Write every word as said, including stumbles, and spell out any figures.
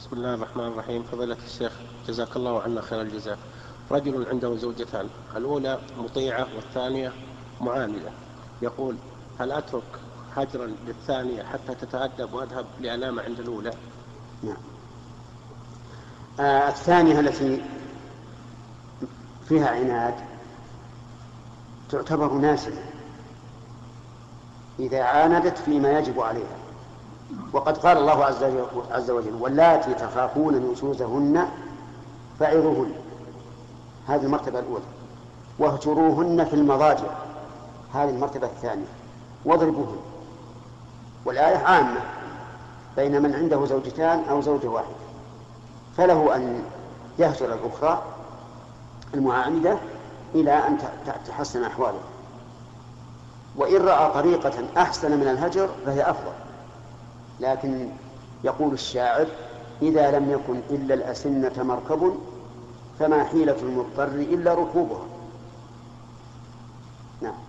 بسم الله الرحمن الرحيم. فضيلة الشيخ جزاك الله عنا خير الجزاء. رجل عنده زوجتان، الأولى مطيعة والثانية معاندة، يقول: هل أترك هجرا للثانية حتى تتأدب وأذهب لأنام عند الأولى؟ نعم. آه الثانية التي فيها عناد تعتبر ناسية إذا عاندت فيما يجب عليها، وقد قال الله عز وجل: واللاتي تخافون نشوزهن فعظوهن، هذه المرتبة الأولى، واهجروهن في المضاجع، هذه المرتبة الثانية، واضربوهن. والآية عامة بين من عنده زوجتان أو زوجة واحدة، فله أن يهجر الأخرى المعاندة إلى أن تحسن أحواله، وإن رأى طريقة أحسن من الهجر فهي أفضل. لكن يقول الشاعر: إذا لم يكن إلا الأسنة مركب فما حيلة المضطر إلا ركوبها. نعم.